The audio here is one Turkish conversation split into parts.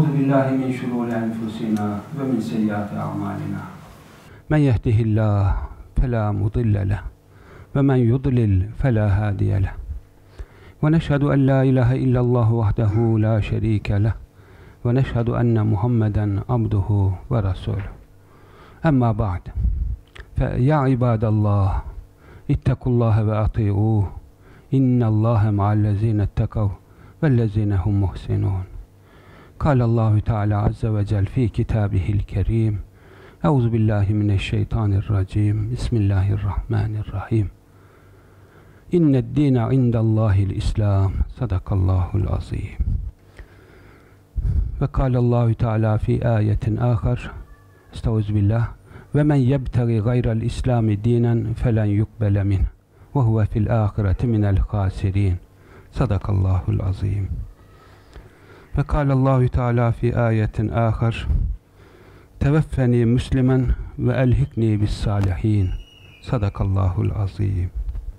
Euzubillahi min şururi enfusina ve min seyyiati a'malina. Men yehdihillah fela mudille leh ve men yudlil fela hadiye leh. Ve neşhedü en la ilahe illallah vahdehu la şerike leh ve neşhedü enne Muhammeden abduhu ve rasuluhu. Emma ba'd. Fe ya ibadallah ittakullaha ve ati'uh. İnnallâhe ma'allezîne ettekav vellezîne hum muhsinûn. Kâlallâhu Teala azze ve cel fî kitâbihil kerîm. Euzubillahi mineşşeytanirracim. Bismillahirrahmanirrahim. İnned-dîne indallâhil İslam. Sadakallâhul azîm. Ve kâlallâhu Teala fî âyetin âkhar. Estağfirullah. Ve men yebtegi gayrel İslami dînen felen yukbele minh. Ve huve fil âhireti minel hâsirîn. Sadakallâhul azîm. Ve kâlallâhu Teala fî âyetin âkhar. Teveffeni müslimen ve elhikni bis sâlihîn. Sadakallâhul azîm.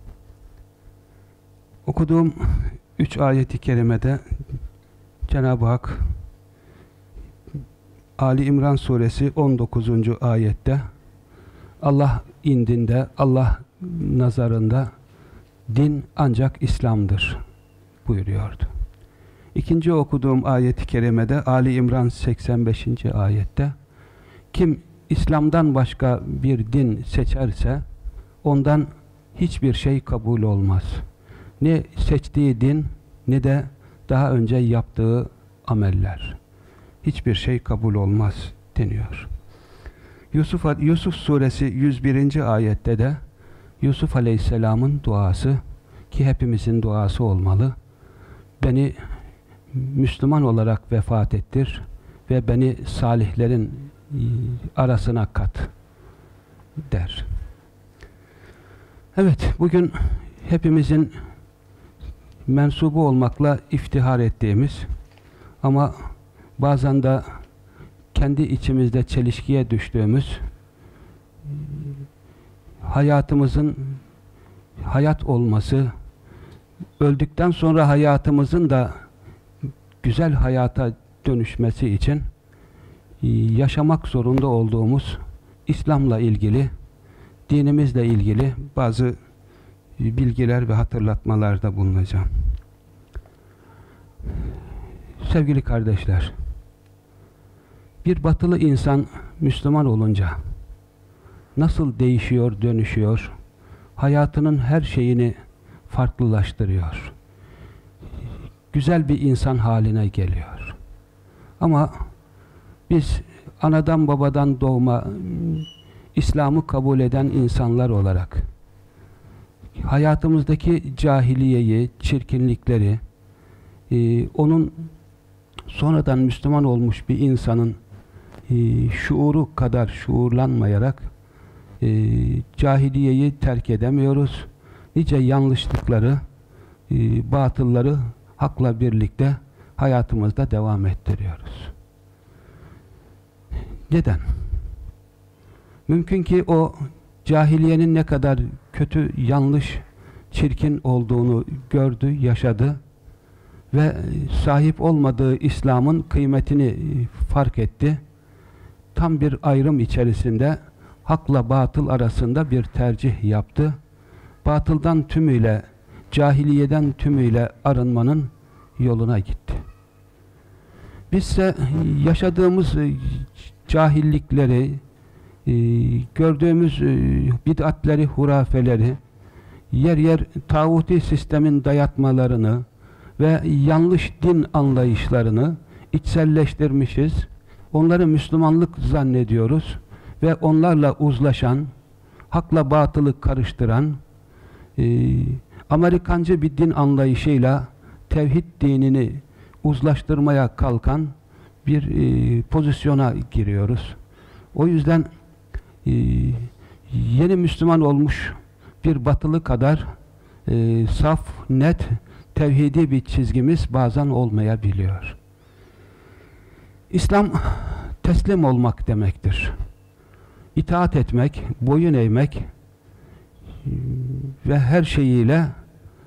Okuduğum 3 ayet-i kerimede Cenab-ı Hak Ali İmran suresi 19. ayette Allah indinde, Allah nazarında din ancak İslam'dır buyuruyordu. İkinci okuduğum ayet-i kerimede Ali İmran 85. ayette kim İslam'dan başka bir din seçerse ondan hiçbir şey kabul olmaz. Ne seçtiği din ne de daha önce yaptığı ameller. Hiçbir şey kabul olmaz deniyor. Yusuf suresi 101. ayette de Yusuf aleyhisselamın duası ki hepimizin duası olmalı. Beni Müslüman olarak vefat ettir ve beni salihlerin arasına kat der. Evet, bugün hepimizin mensubu olmakla iftihar ettiğimiz ama bazen de kendi içimizde çelişkiye düştüğümüz hayatımızın hayat olması, öldükten sonra hayatımızın da güzel hayata dönüşmesi için yaşamak zorunda olduğumuz İslam'la ilgili, dinimizle ilgili bazı bilgiler ve hatırlatmalarda bulunacağım. Sevgili kardeşler, bir batılı insan Müslüman olunca nasıl değişiyor, dönüşüyor, hayatının her şeyini farklılaştırıyor. Güzel bir insan haline geliyor. Ama biz anadan babadan doğma İslam'ı kabul eden insanlar olarak hayatımızdaki cahiliyeyi, çirkinlikleri, onun sonradan Müslüman olmuş bir insanın şuuru kadar şuurlanmayarak cahiliyeyi terk edemiyoruz. Nice yanlışlıkları, batılları hakla birlikte hayatımızda devam ettiriyoruz. Neden? Mümkün ki o cahiliyenin ne kadar kötü, yanlış, çirkin olduğunu gördü, yaşadı ve sahip olmadığı İslam'ın kıymetini fark etti. Tam bir ayrım içerisinde hakla batıl arasında bir tercih yaptı. Batıldan tümüyle, cahiliyeden tümüyle arınmanın yoluna gitti. Bizse yaşadığımız cahillikleri, gördüğümüz bid'atleri, hurafeleri, yer yer tağuti sistemin dayatmalarını ve yanlış din anlayışlarını içselleştirmişiz. Onları Müslümanlık zannediyoruz ve onlarla uzlaşan, hakla batılı karıştıran, Amerikancı bir din anlayışıyla tevhid dinini uzlaştırmaya kalkan bir pozisyona giriyoruz. O yüzden yeni Müslüman olmuş bir batılı kadar saf, net, tevhidi bir çizgimiz bazen olmayabiliyor. İslam teslim olmak demektir. İtaat etmek, boyun eğmek ve her şeyiyle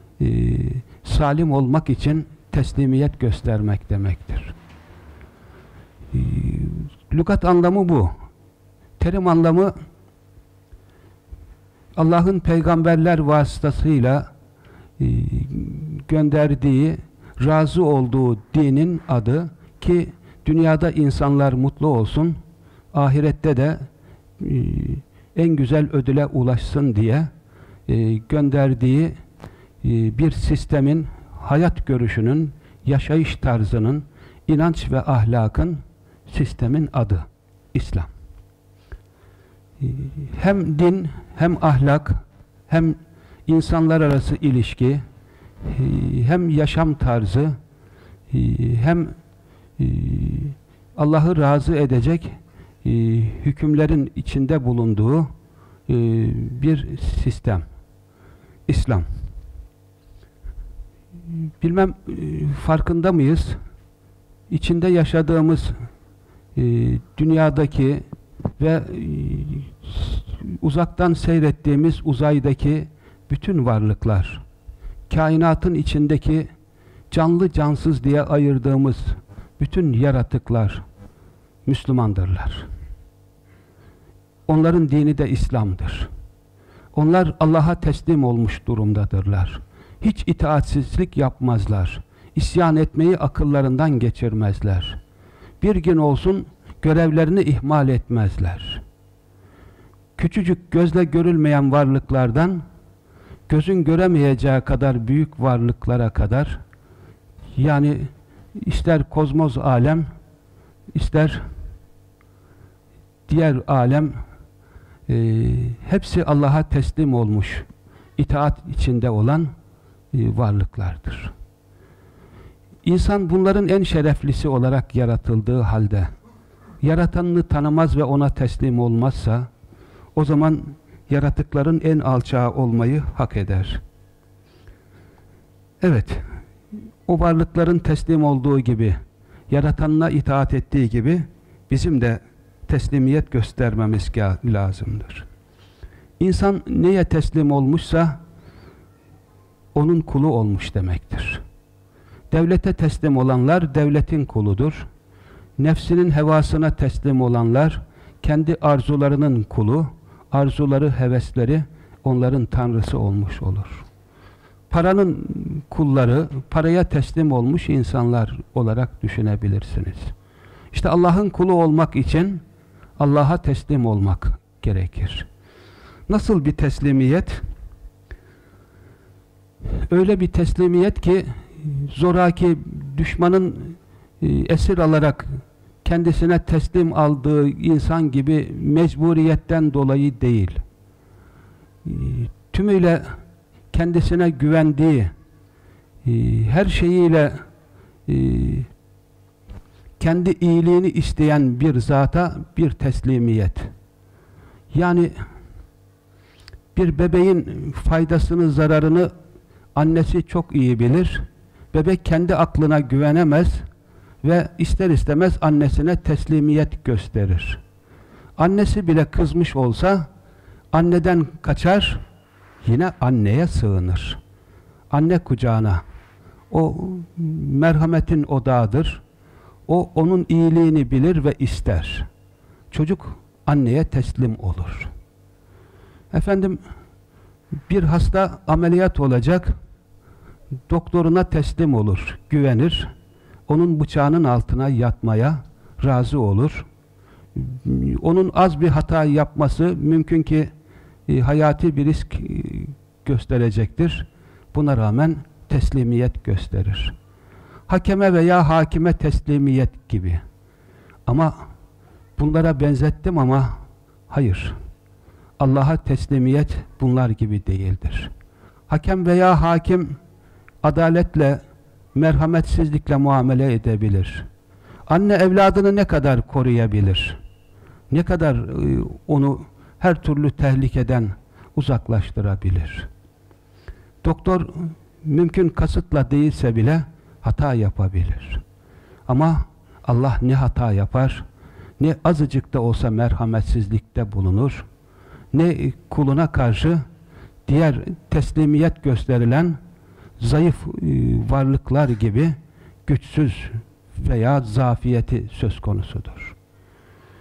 salim olmak için teslimiyet göstermek demektir. Lügat anlamı bu. Terim anlamı Allah'ın peygamberler vasıtasıyla gönderdiği, razı olduğu dinin adı ki dünyada insanlar mutlu olsun, ahirette de en güzel ödüle ulaşsın diye gönderdiği bir sistemin, hayat görüşünün, yaşayış tarzının, inanç ve ahlakın, sistemin adı İslam. Hem din, hem ahlak, hem insanlar arası ilişki, hem yaşam tarzı, hem Allah'ı razı edecek hükümlerin içinde bulunduğu bir sistem. İslam. Bilmem farkında mıyız? İçinde yaşadığımız dünyadaki ve uzaktan seyrettiğimiz uzaydaki bütün varlıklar, kainatın içindeki canlı cansız diye ayırdığımız bütün yaratıklar Müslümandırlar. Onların dini de İslam'dır. Onlar Allah'a teslim olmuş durumdadırlar. Hiç itaatsizlik yapmazlar. İsyan etmeyi akıllarından geçirmezler. Bir gün olsun görevlerini ihmal etmezler. Küçücük gözle görülmeyen varlıklardan gözün göremeyeceği kadar büyük varlıklara kadar, yani ister kozmoz alem, ister diğer alem, hepsi Allah'a teslim olmuş, itaat içinde olan varlıklardır. İnsan bunların en şereflisi olarak yaratıldığı halde yaratanını tanımaz ve ona teslim olmazsa, o zaman yaratıkların en alçağı olmayı hak eder. Evet, o varlıkların teslim olduğu gibi, yaratanına itaat ettiği gibi bizim de teslimiyet göstermemiz lazımdır. İnsan neye teslim olmuşsa onun kulu olmuş demektir. Devlete teslim olanlar devletin kuludur. Nefsinin hevasına teslim olanlar kendi arzularının kulu, arzuları, hevesleri onların tanrısı olmuş olur. Paranın kulları, paraya teslim olmuş insanlar olarak düşünebilirsiniz. İşte Allah'ın kulu olmak için Allah'a teslim olmak gerekir. Nasıl bir teslimiyet? Öyle bir teslimiyet ki zoraki düşmanın esir alarak kendisine teslim aldığı insan gibi mecburiyetten dolayı değil. Tümüyle kendisine güvendiği, her şeyiyle kendi iyiliğini isteyen bir zata bir teslimiyet. Yani bir bebeğin faydasını, zararını annesi çok iyi bilir. Bebek kendi aklına güvenemez ve ister istemez annesine teslimiyet gösterir. Annesi bile kızmış olsa anneden kaçar, yine anneye sığınır. Anne kucağına. O merhametin odağıdır. O onun iyiliğini bilir ve ister. Çocuk anneye teslim olur. Efendim, bir hasta ameliyat olacak, doktoruna teslim olur, güvenir. Onun bıçağının altına yatmaya razı olur. Onun az bir hata yapması mümkün ki hayati bir risk gösterecektir. Buna rağmen teslimiyet gösterir. Hakeme veya hakime teslimiyet gibi. Ama bunlara benzettim ama hayır. Allah'a teslimiyet bunlar gibi değildir. Hakem veya hakim adaletle, merhametsizlikle muamele edebilir. Anne evladını ne kadar koruyabilir? Ne kadar onu her türlü tehlikeden uzaklaştırabilir? Doktor mümkün kasıtla değilse bile hata yapabilir. Ama Allah ne hata yapar, ne azıcık da olsa merhametsizlikte bulunur, ne kuluna karşı diğer teslimiyet gösterilen zayıf varlıklar gibi güçsüz veya zafiyeti söz konusudur.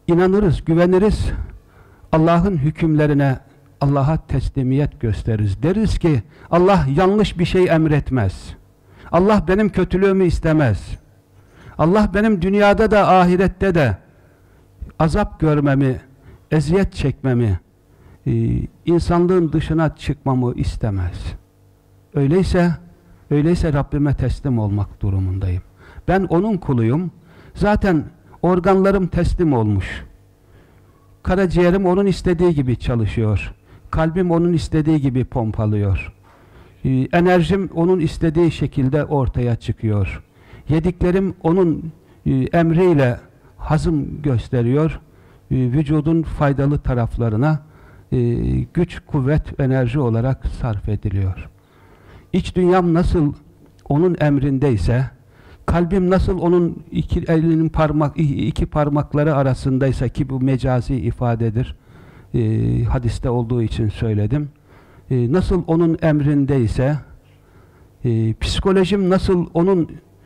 inanırız, güveniriz. Allah'ın hükümlerine, Allah'a teslimiyet gösteririz. Deriz ki Allah yanlış bir şey emretmez. Allah benim kötülüğümü istemez. Allah benim dünyada da ahirette de azap görmemi, eziyet çekmemi, insanlığın dışına çıkmamı istemez. Öyleyse Rabbime teslim olmak durumundayım. Ben onun kuluyum. Zaten organlarım teslim olmuş. Karaciğerim onun istediği gibi çalışıyor. Kalbim onun istediği gibi pompalıyor. Enerjim onun istediği şekilde ortaya çıkıyor. Yediklerim onun emriyle hazım gösteriyor. Vücudun faydalı taraflarına güç, kuvvet, enerji olarak sarf ediliyor. İç dünyam nasıl onun emrindeyse, kalbim nasıl onun iki parmakları arasındaysa, ki bu mecazi ifadedir, hadiste olduğu için söyledim. Nasıl onun emrindeyse, psikolojim nasıl onun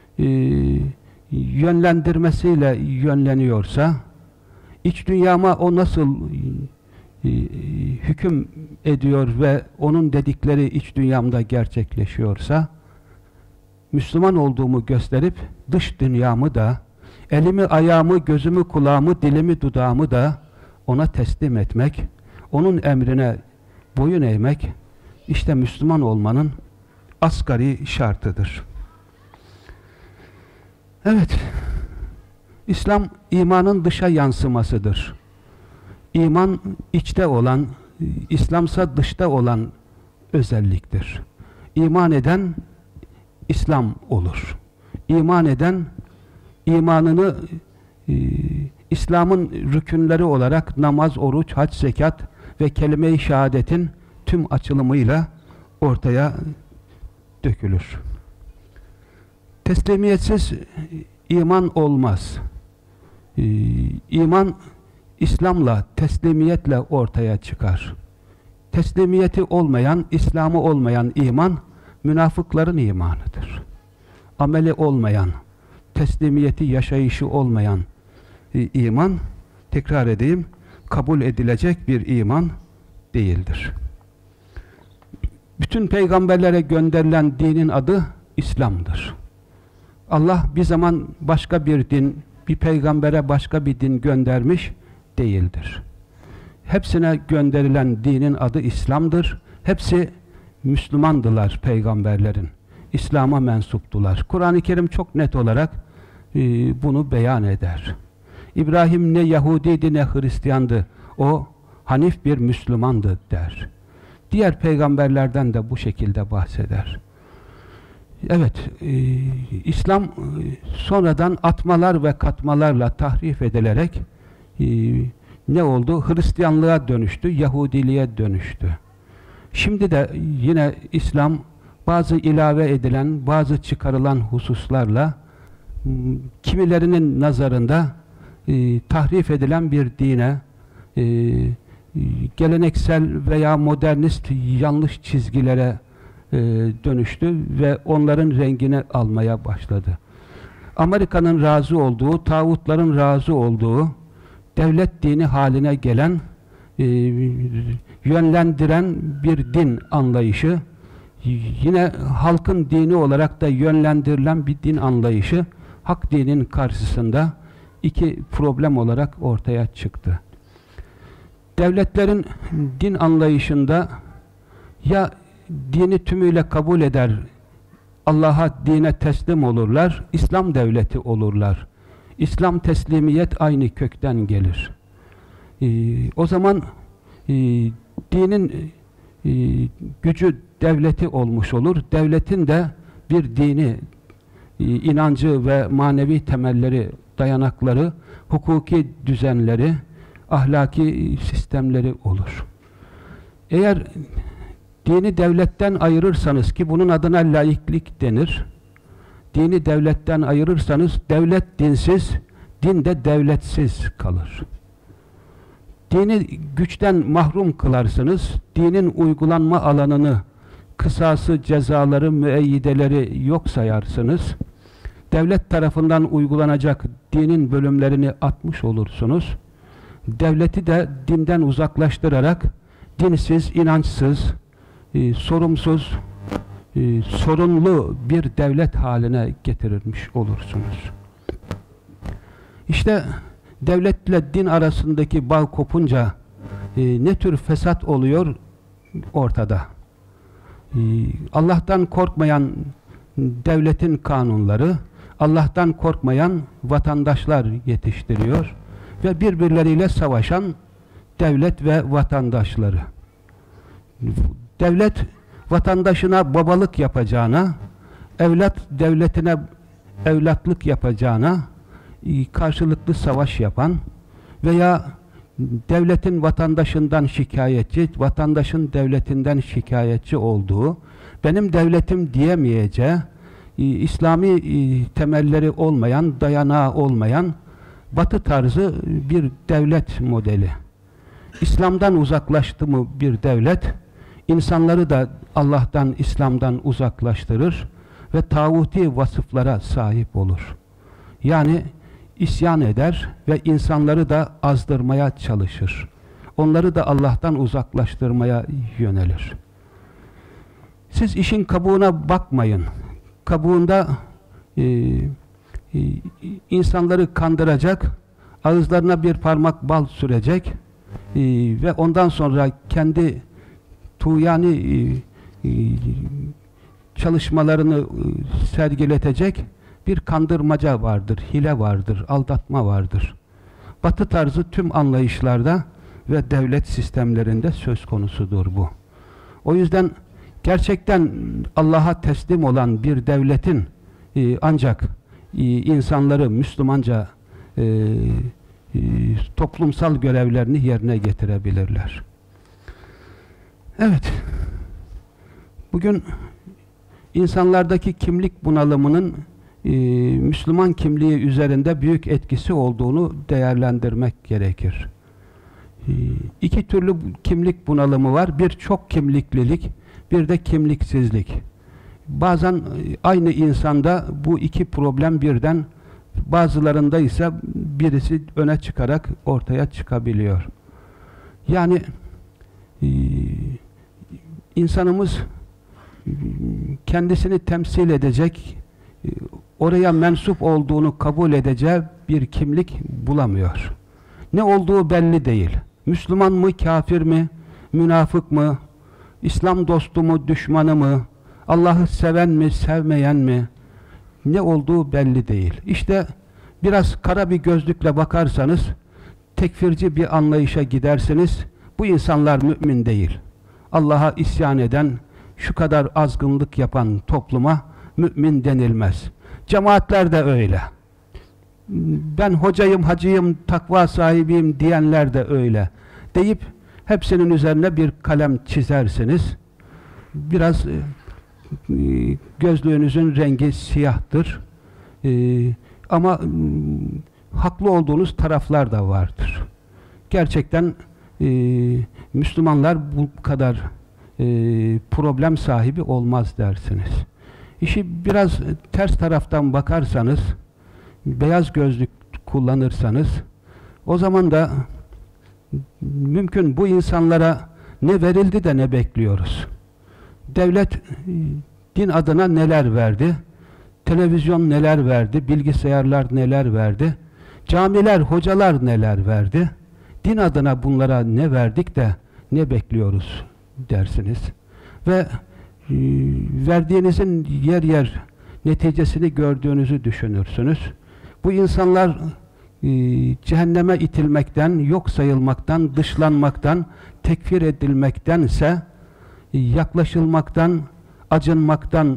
yönlendirmesiyle yönleniyorsa, iç dünyama o nasıl hüküm ediyor ve onun dedikleri iç dünyamda gerçekleşiyorsa, Müslüman olduğumu gösterip dış dünyamı da, elimi, ayağımı, gözümü, kulağımı, dilimi, dudağımı da ona teslim etmek, onun emrine boyun eğmek, işte Müslüman olmanın asgari şartıdır. Evet, İslam imanın dışa yansımasıdır. İman içte olan, İslamsa dışta olan özelliktir. İman eden İslam olur. İman eden imanını İslam'ın rükünleri olarak namaz, oruç, hac, zekat ve kelime-i şehadetin tüm açılımıyla ortaya dökülür. Teslimiyetsiz iman olmaz. İman İslam'la, teslimiyetle ortaya çıkar. Teslimiyeti olmayan, İslam'ı olmayan iman, münafıkların imanıdır. Ameli olmayan, teslimiyeti yaşayışı olmayan iman, tekrar edeyim, kabul edilecek bir iman değildir. Bütün peygamberlere gönderilen dinin adı İslam'dır. Allah bir zaman başka bir din, bir peygambere başka bir din göndermiş değildir. Hepsine gönderilen dinin adı İslam'dır. Hepsi Müslümandılar peygamberlerin. İslam'a mensuptular. Kur'an-ı Kerim çok net olarak bunu beyan eder. İbrahim ne Yahudiydi ne Hristiyandı. O hanif bir Müslümandı der. Diğer peygamberlerden de bu şekilde bahseder. Evet, İslam sonradan atmalar ve katmalarla tahrif edilerek ne oldu? Hristiyanlığa dönüştü, Yahudiliğe dönüştü. Şimdi de yine İslam bazı ilave edilen, bazı çıkarılan hususlarla kimilerinin nazarında tahrif edilen bir dine, geleneksel veya modernist yanlış çizgilere dönüştü ve onların rengini almaya başladı. Amerika'nın razı olduğu, tağutların razı olduğu, devlet dini haline gelen, yönlendiren bir din anlayışı, yine halkın dini olarak da yönlendirilen bir din anlayışı, hak dinin karşısında iki problem olarak ortaya çıktı. Devletlerin din anlayışında ya dini tümüyle kabul eder, Allah'a, dine teslim olurlar, İslam devleti olurlar. İslam teslimiyet aynı kökten gelir. O zaman dinin gücü devleti olmuş olur. Devletin de bir dini, inancı ve manevi temelleri, dayanakları, hukuki düzenleri, ahlaki sistemleri olur. Eğer dini devletten ayırırsanız, ki bunun adına laiklik denir, dini devletten ayırırsanız devlet dinsiz, din de devletsiz kalır. Dini güçten mahrum kılarsınız, dinin uygulanma alanını, kısası, cezaları, müeyyideleri yok sayarsınız. Devlet tarafından uygulanacak dinin bölümlerini atmış olursunuz. devleti de dinden uzaklaştırarak dinsiz, inançsız, sorumsuz, sorunlu bir devlet haline getirilmiş olursunuz. İşte devletle din arasındaki bağ kopunca ne tür fesat oluyor ortada. Allah'tan korkmayan devletin kanunları, Allah'tan korkmayan vatandaşlar yetiştiriyor ve birbirleriyle savaşan devlet ve vatandaşları. Devlet vatandaşına babalık yapacağına, evlat devletine evlatlık yapacağına karşılıklı savaş yapan veya devletin vatandaşından şikayetçi, vatandaşın devletinden şikayetçi olduğu, benim devletim diyemeyeceği, İslami temelleri olmayan, dayanağı olmayan Batı tarzı bir devlet modeli. İslam'dan uzaklaştı mı bir devlet, insanları da Allah'tan, İslam'dan uzaklaştırır ve tağuti vasıflara sahip olur. Yani isyan eder ve insanları da azdırmaya çalışır. Onları da Allah'tan uzaklaştırmaya yönelir. Siz işin kabuğuna bakmayın. Kabuğunda insanları kandıracak, ağızlarına bir parmak bal sürecek ve ondan sonra kendi tuğyani çalışmalarını sergiletecek bir kandırmaca vardır, hile vardır, aldatma vardır. Batı tarzı tüm anlayışlarda ve devlet sistemlerinde söz konusudur bu. O yüzden gerçekten Allah'a teslim olan bir devletin ancak insanları Müslümanca toplumsal görevlerini yerine getirebilirler. Evet, bugün insanlardaki kimlik bunalımının Müslüman kimliği üzerinde büyük etkisi olduğunu değerlendirmek gerekir. İki türlü kimlik bunalımı var. Bir çok kimliklilik, bir de kimliksizlik. Bazen aynı insanda bu iki problem birden, bazılarında ise birisi öne çıkarak ortaya çıkabiliyor. Yani insanımız kendisini temsil edecek, oraya mensup olduğunu kabul edeceği bir kimlik bulamıyor. Ne olduğu belli değil. Müslüman mı, kafir mi, münafık mı, İslam dostu mu, düşmanı mı, Allah'ı seven mi, sevmeyen mi, ne olduğu belli değil. İşte biraz kara bir gözlükle bakarsanız, tekfirci bir anlayışa gidersiniz, bu insanlar mümin değil. Allah'a isyan eden, şu kadar azgınlık yapan topluma mümin denilmez. Cemaatler de öyle. Ben hocayım, hacıyım, takva sahibiyim diyenler de öyle. Deyip hepsinin üzerine bir kalem çizersiniz. Biraz gözlüğünüzün rengi siyahtır. Ama haklı olduğunuz taraflar da vardır. Gerçekten Müslümanlar bu kadar problem sahibi olmaz dersiniz. İşi biraz ters taraftan bakarsanız, beyaz gözlük kullanırsanız, o zaman da mümkün bu insanlara ne verildi de ne bekliyoruz? Devlet din adına neler verdi? Televizyon neler verdi? Bilgisayarlar neler verdi? Camiler, hocalar neler verdi? Din adına bunlara ne verdik de ne bekliyoruz dersiniz. Ve verdiğinizin yer yer neticesini gördüğünüzü düşünürsünüz. Bu insanlar cehenneme itilmekten, yok sayılmaktan, dışlanmaktan, tekfir edilmektense yaklaşılmaktan, acınmaktan,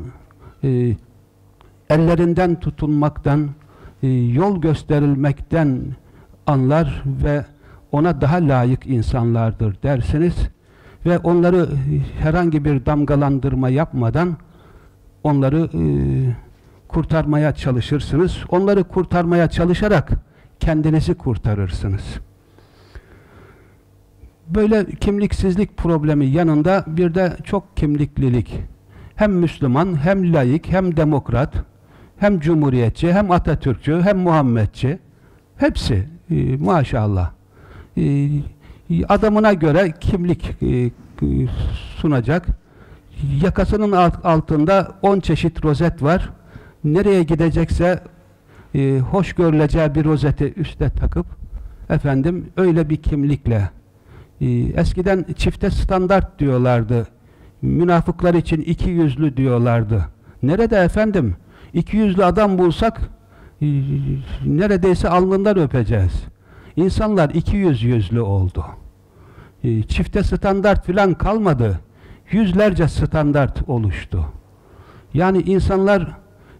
ellerinden tutunmaktan, yol gösterilmekten anlar ve ona daha layık insanlardır dersiniz ve onları herhangi bir damgalandırma yapmadan onları kurtarmaya çalışırsınız. Onları kurtarmaya çalışarak kendinizi kurtarırsınız. Böyle kimliksizlik problemi yanında bir de çok kimliklilik. Hem Müslüman, hem laik, hem demokrat, hem cumhuriyetçi, hem Atatürkçü, hem Muhammedçi. Hepsi maşallah. adamına göre kimlik sunacak. Yakasının altında 10 çeşit rozet var. Nereye gidecekse hoş görüleceği bir rozeti üste takıp öyle bir kimlikle eskiden çifte standart diyorlardı. Münafıklar için iki yüzlü diyorlardı. Nerede efendim? 200'lü adam bulsak neredeyse alnından öpeceğiz. İnsanlar 200 yüzlü oldu. Çifte standart filan kalmadı. Yüzlerce standart oluştu. Yani insanlar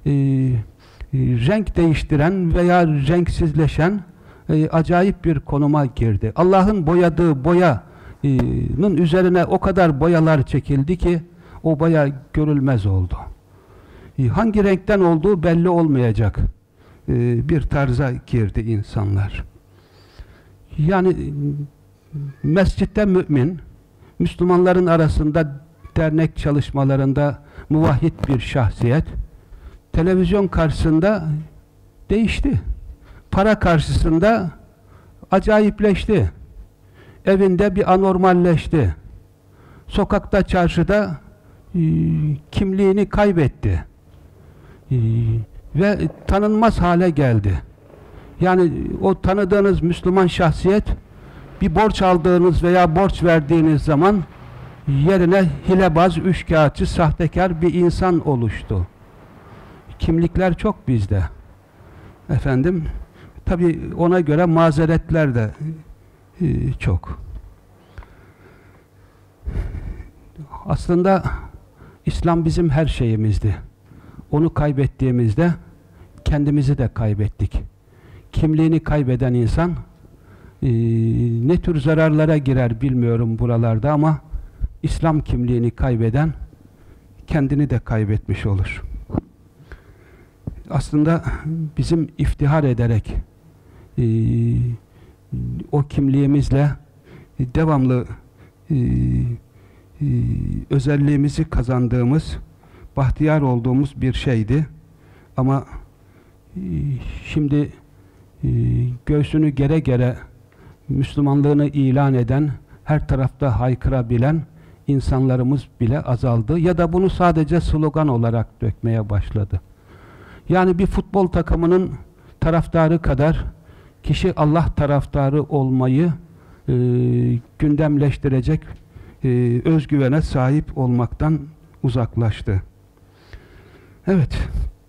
renk değiştiren veya renksizleşen acayip bir konuma girdi. Allah'ın boyadığı boyanın üzerine o kadar boyalar çekildi ki o boya görülmez oldu. Hangi renkten olduğu belli olmayacak bir tarza girdi insanlar. Yani mescitte mümin, Müslümanların arasında dernek çalışmalarında muvahhid bir şahsiyet, televizyon karşısında değişti. Para karşısında acayipleşti. Evinde bir anormalleşti. Sokakta, çarşıda kimliğini kaybetti. Ve tanınmaz hale geldi. Yani o tanıdığınız Müslüman şahsiyet bir borç aldığınız veya borç verdiğiniz zaman yerine hilebaz, üçkağıtçı, sahtekar bir insan oluştu. Kimlikler çok bizde. Tabii ona göre mazeretler de çok. Aslında İslam bizim her şeyimizdi. Onu kaybettiğimizde kendimizi de kaybettik. Kimliğini kaybeden insan ne tür zararlara girer bilmiyorum buralarda ama İslam kimliğini kaybeden kendini de kaybetmiş olur. Aslında bizim iftihar ederek o kimliğimizle devamlı özelliğimizi kazandığımız, bahtiyar olduğumuz bir şeydi. Ama şimdi göğsünü gere gere Müslümanlığını ilan eden, her tarafta haykırabilen insanlarımız bile azaldı. Ya da bunu sadece slogan olarak dökmeye başladı. Yani bir futbol takımının taraftarı kadar kişi Allah taraftarı olmayı gündemleştirecek özgüvene sahip olmaktan uzaklaştı. Evet.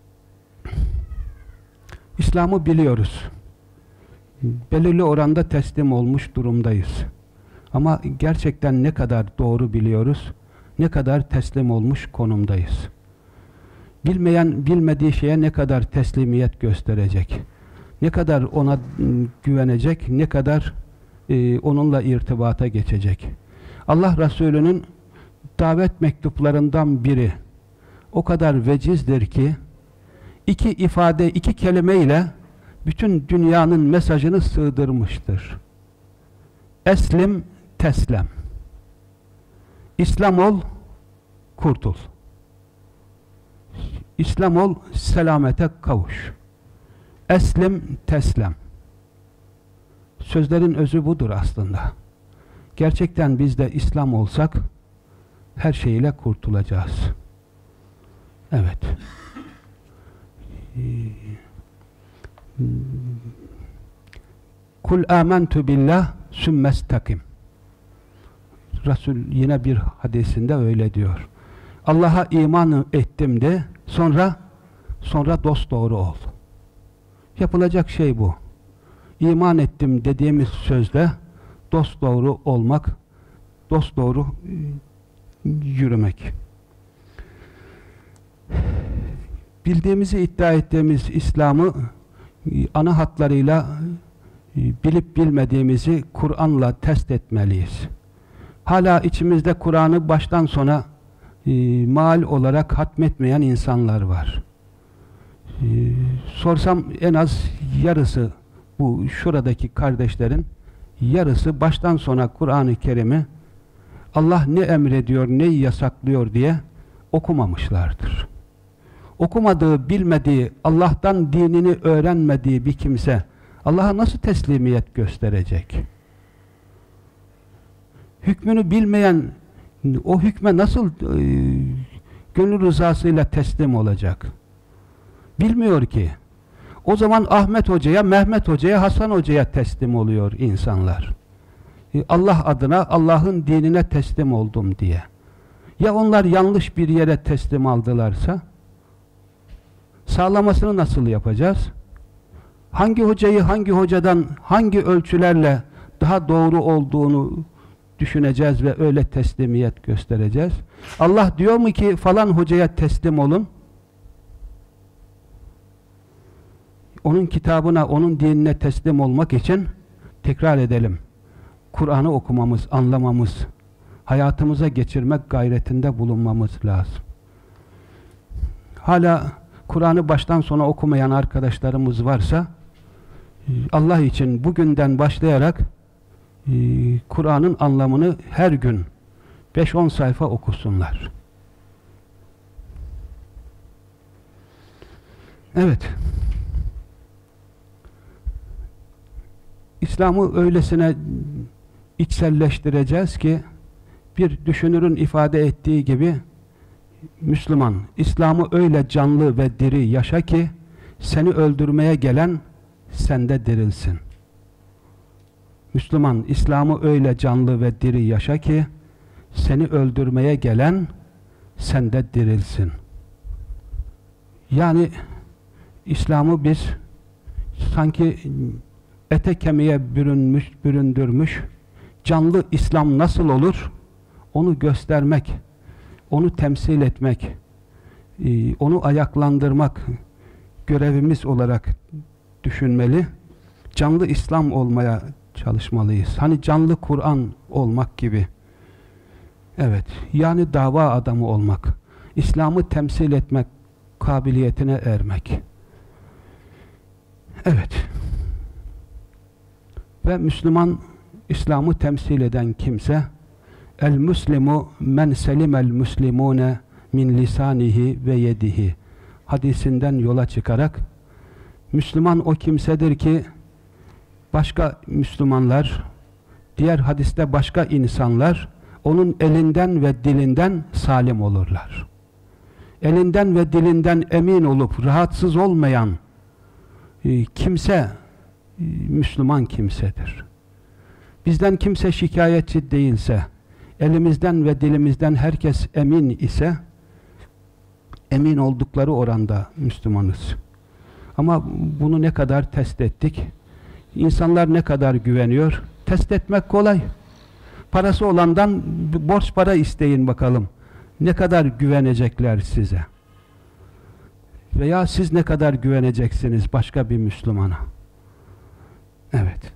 İslam'ı biliyoruz. Belirli oranda teslim olmuş durumdayız. Ama gerçekten ne kadar doğru biliyoruz, ne kadar teslim olmuş konumdayız. Bilmeyen, bilmediği şeye ne kadar teslimiyet gösterecek, ne kadar ona güvenecek, ne kadar onunla irtibata geçecek. Allah Resulü'nün davet mektuplarından biri o kadar vecizdir ki, iki ifade, iki kelimeyle bütün dünyanın mesajını sığdırmıştır. Eslim, teslem. İslam ol, kurtul. İslam ol, selamete kavuş. Eslim, teslem. Sözlerin özü budur aslında. Gerçekten biz de İslam olsak her şeyle kurtulacağız. Evet. Kul âmentu billah sümmestakim. Resul yine bir hadisinde öyle diyor. Allah'a iman ettim de sonra dosdoğru ol. Yapılacak şey bu. İman ettim dediğimiz sözde dosdoğru olmak, dosdoğru yürümek. Bildiğimizi iddia ettiğimiz İslam'ı ana hatlarıyla bilip bilmediğimizi Kur'an'la test etmeliyiz. Hala içimizde Kur'an'ı baştan sona maal olarak hatmetmeyen insanlar var. Sorsam en az yarısı, bu şuradaki kardeşlerin yarısı baştan sona Kur'an-ı Kerim'i Allah ne emrediyor, neyi yasaklıyor diye okumamışlardır. Okumadığı, bilmediği, Allah'tan dinini öğrenmediği bir kimse Allah'a nasıl teslimiyet gösterecek? hükmünü bilmeyen o hükme nasıl gönül rızasıyla teslim olacak? Bilmiyor ki. O zaman Ahmet Hoca'ya, Mehmet Hoca'ya, Hasan Hoca'ya teslim oluyor insanlar. Allah adına, Allah'ın dinine teslim oldum diye. Ya onlar yanlış bir yere teslim aldılarsa? Sağlamasını nasıl yapacağız? Hangi hocayı, hangi hocadan, hangi ölçülerle daha doğru olduğunu düşüneceğiz ve öyle teslimiyet göstereceğiz? Allah diyor mu ki falan hocaya teslim olun? Onun kitabına, onun dinine teslim olmak için tekrar edelim. Kur'an'ı okumamız, anlamamız, hayatımıza geçirmek gayretinde bulunmamız lazım. Hala Kur'an'ı baştan sona okumayan arkadaşlarımız varsa Allah için bugünden başlayarak Kur'an'ın anlamını her gün 5-10 sayfa okusunlar. Evet. İslam'ı öylesine içselleştireceğiz ki bir düşünürün ifade ettiği gibi Müslüman, İslam'ı öyle canlı ve diri yaşa ki seni öldürmeye gelen sende dirilsin. Müslüman, İslam'ı öyle canlı ve diri yaşa ki seni öldürmeye gelen sende dirilsin. Yani İslam'ı biz sanki ete kemiğe büründürmüş, canlı İslam nasıl olur? Onu göstermek, onu temsil etmek, onu ayaklandırmak görevimiz olarak düşünmeli. Canlı İslam olmaya çalışmalıyız. Hani canlı Kur'an olmak gibi. Evet, yani dava adamı olmak, İslam'ı temsil etmek kabiliyetine ermek. Evet. Ve Müslüman, İslam'ı temsil eden kimse, el-Müslimu men selimel müslimune min lisanihi ve yedihi hadisinden yola çıkarak, Müslüman o kimsedir ki başka Müslümanlar, diğer hadiste başka insanlar onun elinden ve dilinden salim olurlar. Elinden ve dilinden emin olup rahatsız olmayan kimse Müslüman kimsedir. Bizden kimse şikayetçi değilse, elimizden ve dilimizden herkes emin ise, emin oldukları oranda Müslümanız. Ama bunu ne kadar test ettik? İnsanlar ne kadar güveniyor? Test etmek kolay. Parası olandan borç para isteyin bakalım. Ne kadar güvenecekler size? Veya siz ne kadar güveneceksiniz başka bir Müslümana? Evet.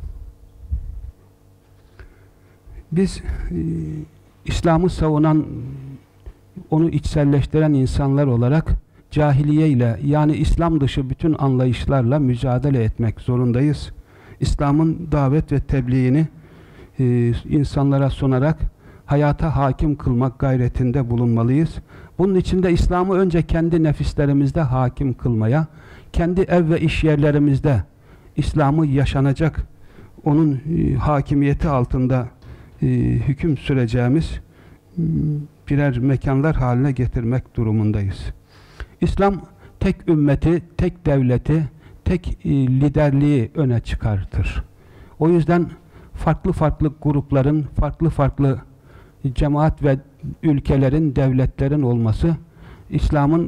Biz İslam'ı savunan, onu içselleştiren insanlar olarak cahiliye ile, yani İslam dışı bütün anlayışlarla mücadele etmek zorundayız. İslam'ın davet ve tebliğini insanlara sunarak hayata hakim kılmak gayretinde bulunmalıyız. Bunun için de İslam'ı önce kendi nefislerimizde hakim kılmaya, kendi ev ve iş yerlerimizde İslam'ı yaşanacak, onun hakimiyeti altında hüküm süreceğimiz birer mekanlar haline getirmek durumundayız. İslam tek ümmeti, tek devleti, tek liderliği öne çıkartır. O yüzden farklı farklı grupların, farklı farklı cemaat ve ülkelerin, devletlerin olması İslam'ın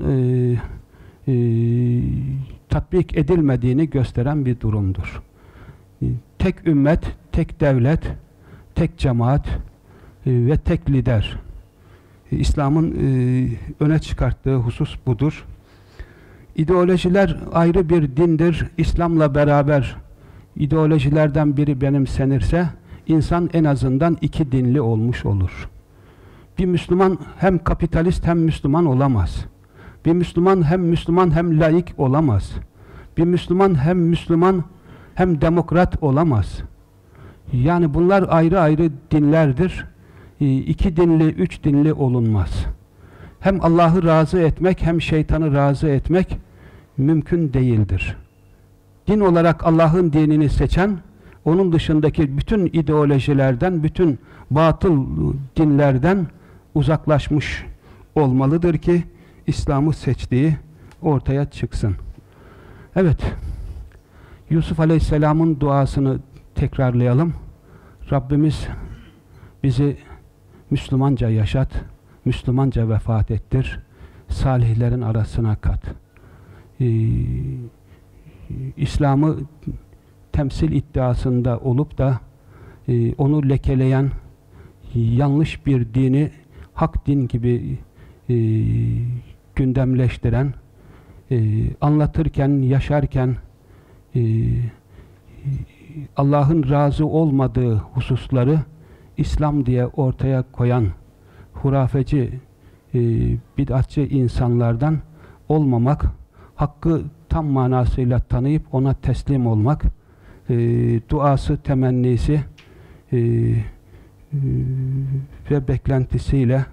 tatbik edilmediğini gösteren bir durumdur. Tek ümmet, tek devlet, tek cemaat ve tek lider. İslam'ın öne çıkarttığı husus budur. İdeolojiler ayrı bir dindir. İslam'la beraber ideolojilerden biri benimsenirse insan en azından iki dinli olmuş olur. Bir Müslüman hem kapitalist hem Müslüman olamaz. Bir Müslüman hem laik olamaz. Bir Müslüman hem demokrat olamaz. Yani bunlar ayrı ayrı dinlerdir. İki dinli, üç dinli olunmaz. Hem Allah'ı razı etmek hem şeytanı razı etmek mümkün değildir. Din olarak Allah'ın dinini seçen, onun dışındaki bütün ideolojilerden, bütün batıl dinlerden uzaklaşmış olmalıdır ki İslam'ı seçtiği ortaya çıksın. Evet, Yusuf Aleyhisselam'ın duasını tekrarlayalım. Rabbimiz bizi Müslümanca yaşat, Müslümanca vefat ettir, salihlerin arasına kat. İslam'ı temsil iddiasında olup da onu lekeleyen, yanlış bir dini hak din gibi gündemleştiren, anlatırken, yaşarken Allah'ın razı olmadığı hususları İslam diye ortaya koyan hurafeci, bid'atçı insanlardan olmamak, hakkı tam manasıyla tanıyıp ona teslim olmak, duası, temennisi ve beklentisiyle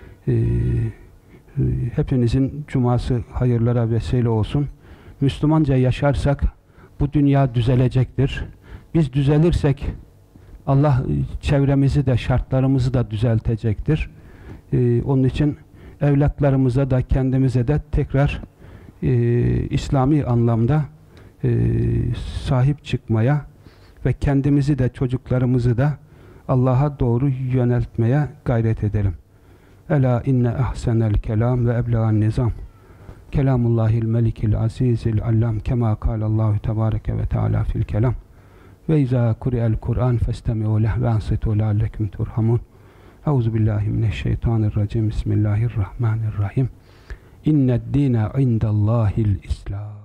hepinizin cuması hayırlara vesile olsun. Müslümanca yaşarsak bu dünya düzelecektir. Biz düzelirsek Allah çevremizi de şartlarımızı da düzeltecektir. Onun için evlatlarımıza da kendimize de tekrar İslami anlamda sahip çıkmaya ve kendimizi de çocuklarımızı da Allah'a doğru yöneltmeye gayret edelim. Ela inne ahsenel kelam ve eblegan nizam. Kelamullahil melikil azizil allam kema kâlallahu tebâreke ve teâlâ fil kelam. Ve izâ kuri'el Kur'an festemi'û leh ve ansitû leallekum turhamun. Euzubillahimineşşeytanirracim. Bismillahirrahmanirrahim. İnned dîne indallâhil İslam.